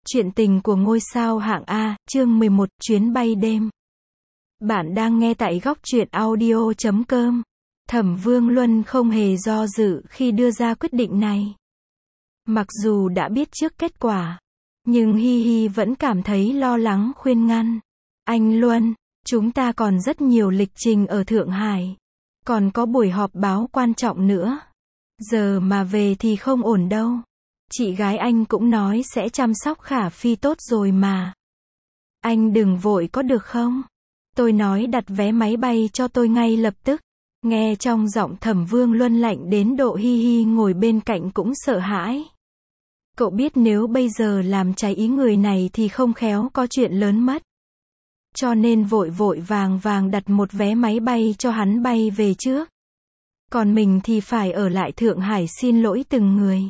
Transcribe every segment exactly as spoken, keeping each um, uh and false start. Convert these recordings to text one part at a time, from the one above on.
Chuyện tình của ngôi sao hạng A, chương mười một, chuyến bay đêm. Bạn đang nghe tại góc truyện audio chấm com. Thẩm Vương Luân không hề do dự khi đưa ra quyết định này. Mặc dù đã biết trước kết quả, nhưng Hi Hi vẫn cảm thấy lo lắng khuyên ngăn. Anh Luân, chúng ta còn rất nhiều lịch trình ở Thượng Hải. Còn có buổi họp báo quan trọng nữa. Giờ mà về thì không ổn đâu. Chị gái anh cũng nói sẽ chăm sóc Khả Phi tốt rồi mà. Anh đừng vội có được không? Tôi nói đặt vé máy bay cho tôi ngay lập tức. Nghe trong giọng Thẩm Vương Luân lạnh đến độ Hi Hi ngồi bên cạnh cũng sợ hãi. Cậu biết nếu bây giờ làm trái ý người này thì không khéo có chuyện lớn mất. Cho nên vội vội vàng vàng đặt một vé máy bay cho hắn bay về trước. Còn mình thì phải ở lại Thượng Hải xin lỗi từng người.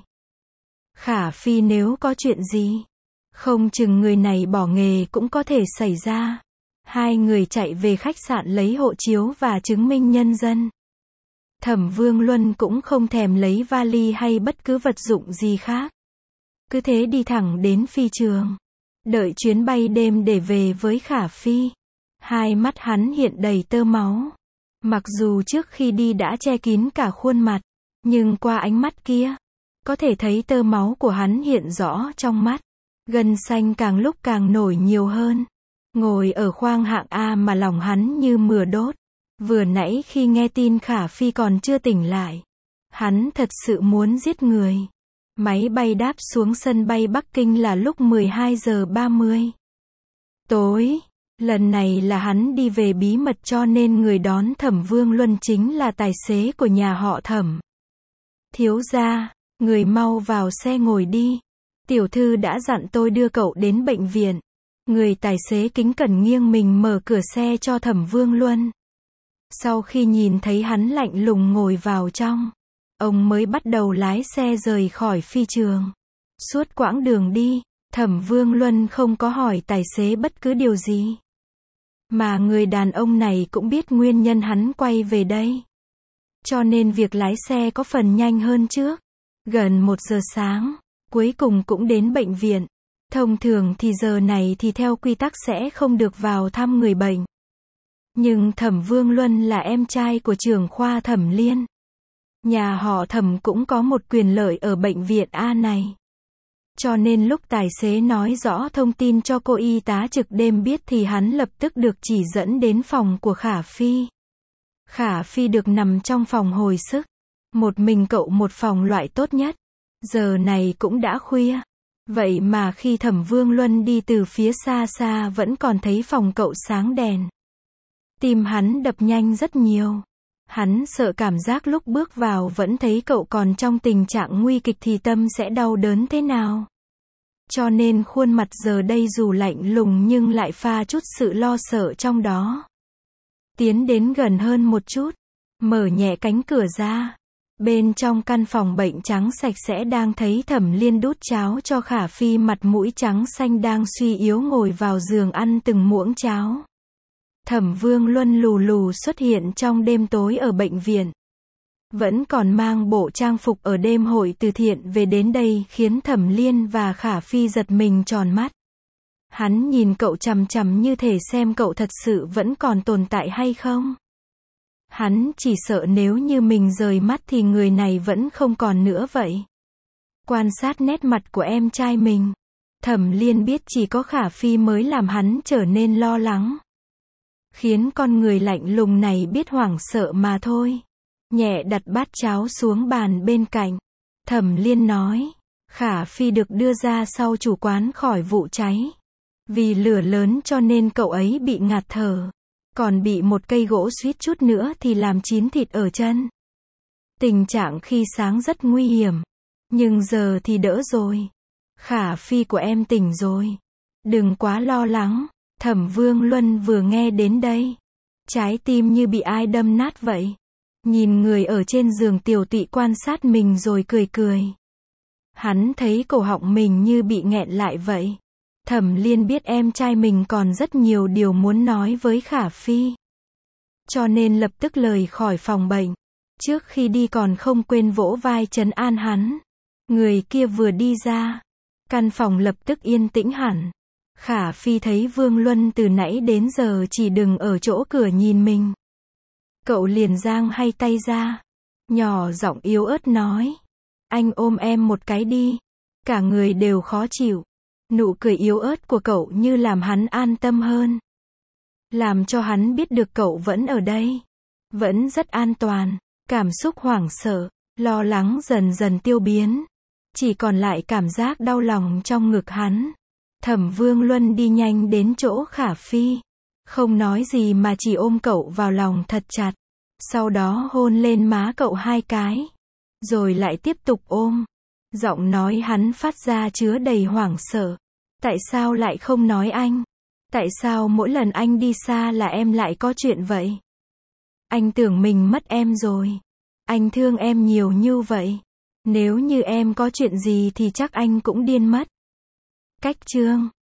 Khả Phi nếu có chuyện gì, không chừng người này bỏ nghề cũng có thể xảy ra. Hai người chạy về khách sạn lấy hộ chiếu và chứng minh nhân dân. Thẩm Vương Luân cũng không thèm lấy vali hay bất cứ vật dụng gì khác. Cứ thế đi thẳng đến phi trường. Đợi chuyến bay đêm để về với Khả Phi. Hai mắt hắn hiện đầy tơ máu. Mặc dù trước khi đi đã che kín cả khuôn mặt, nhưng qua ánh mắt kia, có thể thấy tơ máu của hắn hiện rõ trong mắt. Gân xanh càng lúc càng nổi nhiều hơn. Ngồi ở khoang hạng A mà lòng hắn như mửa đốt. Vừa nãy khi nghe tin Khả Phi còn chưa tỉnh lại, hắn thật sự muốn giết người. Máy bay đáp xuống sân bay Bắc Kinh là lúc mười hai giờ ba mươi tối. Lần này là hắn đi về bí mật cho nên người đón Thẩm Vương Luân chính là tài xế của nhà họ Thẩm. Thiếu gia, người mau vào xe ngồi đi. Tiểu thư đã dặn tôi đưa cậu đến bệnh viện. Người tài xế kính cẩn nghiêng mình mở cửa xe cho Thẩm Vương Luân. Sau khi nhìn thấy hắn lạnh lùng ngồi vào trong, ông mới bắt đầu lái xe rời khỏi phi trường. Suốt quãng đường đi, Thẩm Vương Luân không có hỏi tài xế bất cứ điều gì. Mà người đàn ông này cũng biết nguyên nhân hắn quay về đây. Cho nên việc lái xe có phần nhanh hơn trước. Gần một giờ sáng, cuối cùng cũng đến bệnh viện. Thông thường thì giờ này thì theo quy tắc sẽ không được vào thăm người bệnh. Nhưng Thẩm Vương Luân là em trai của trưởng khoa Thẩm Liên. Nhà họ Thẩm cũng có một quyền lợi ở bệnh viện A này. Cho nên lúc tài xế nói rõ thông tin cho cô y tá trực đêm biết thì hắn lập tức được chỉ dẫn đến phòng của Khả Phi. Khả Phi được nằm trong phòng hồi sức. Một mình cậu một phòng loại tốt nhất. Giờ này cũng đã khuya. Vậy mà khi Thẩm Vương Luân đi từ phía xa xa vẫn còn thấy phòng cậu sáng đèn. Tim hắn đập nhanh rất nhiều. Hắn sợ cảm giác lúc bước vào vẫn thấy cậu còn trong tình trạng nguy kịch thì tâm sẽ đau đớn thế nào. Cho nên khuôn mặt giờ đây dù lạnh lùng nhưng lại pha chút sự lo sợ trong đó. Tiến đến gần hơn một chút, mở nhẹ cánh cửa ra. Bên trong căn phòng bệnh trắng sạch sẽ đang thấy Thẩm Liên đút cháo cho Khả Phi, mặt mũi trắng xanh đang suy yếu ngồi vào giường ăn từng muỗng cháo. Thẩm Vương Luân lù lù xuất hiện trong đêm tối ở bệnh viện. Vẫn còn mang bộ trang phục ở đêm hội từ thiện về đến đây khiến Thẩm Liên và Khả Phi giật mình tròn mắt. Hắn nhìn cậu chằm chằm như thể xem cậu thật sự vẫn còn tồn tại hay không. Hắn chỉ sợ nếu như mình rời mắt thì người này vẫn không còn nữa vậy. Quan sát nét mặt của em trai mình, Thẩm Liên biết chỉ có Khả Phi mới làm hắn trở nên lo lắng. Khiến con người lạnh lùng này biết hoảng sợ mà thôi. Nhẹ đặt bát cháo xuống bàn bên cạnh. Thẩm Liên nói, Khả Phi được đưa ra sau chủ quán khỏi vụ cháy. Vì lửa lớn cho nên cậu ấy bị ngạt thở. Còn bị một cây gỗ suýt chút nữa thì làm chín thịt ở chân. Tình trạng khi sáng rất nguy hiểm. Nhưng giờ thì đỡ rồi. Khả Phi của em tỉnh rồi. Đừng quá lo lắng. Thẩm Vương Luân vừa nghe đến đây, trái tim như bị ai đâm nát vậy. Nhìn người ở trên giường tiểu tụy quan sát mình rồi cười cười. Hắn thấy cổ họng mình như bị nghẹn lại vậy. Thẩm Liên biết em trai mình còn rất nhiều điều muốn nói với Khả Phi. Cho nên lập tức lời khỏi phòng bệnh. Trước khi đi còn không quên vỗ vai trấn an hắn. Người kia vừa đi ra, Căn phòng lập tức yên tĩnh hẳn. Khả Phi thấy Vương Luân từ nãy đến giờ chỉ đứng ở chỗ cửa nhìn mình. Cậu liền giang hai tay ra. Nhỏ giọng yếu ớt nói. Anh ôm em một cái đi. Cả người đều khó chịu. Nụ cười yếu ớt của cậu như làm hắn an tâm hơn. Làm cho hắn biết được cậu vẫn ở đây. Vẫn rất an toàn. Cảm xúc hoảng sợ, lo lắng dần dần tiêu biến. Chỉ còn lại cảm giác đau lòng trong ngực hắn. Thẩm Vương Luân đi nhanh đến chỗ Khả Phi. Không nói gì mà chỉ ôm cậu vào lòng thật chặt. Sau đó hôn lên má cậu hai cái. Rồi lại tiếp tục ôm. Giọng nói hắn phát ra chứa đầy hoảng sợ. Tại sao lại không nói anh? Tại sao mỗi lần anh đi xa là em lại có chuyện vậy? Anh tưởng mình mất em rồi. Anh thương em nhiều như vậy. Nếu như em có chuyện gì thì chắc anh cũng điên mất. Cách chương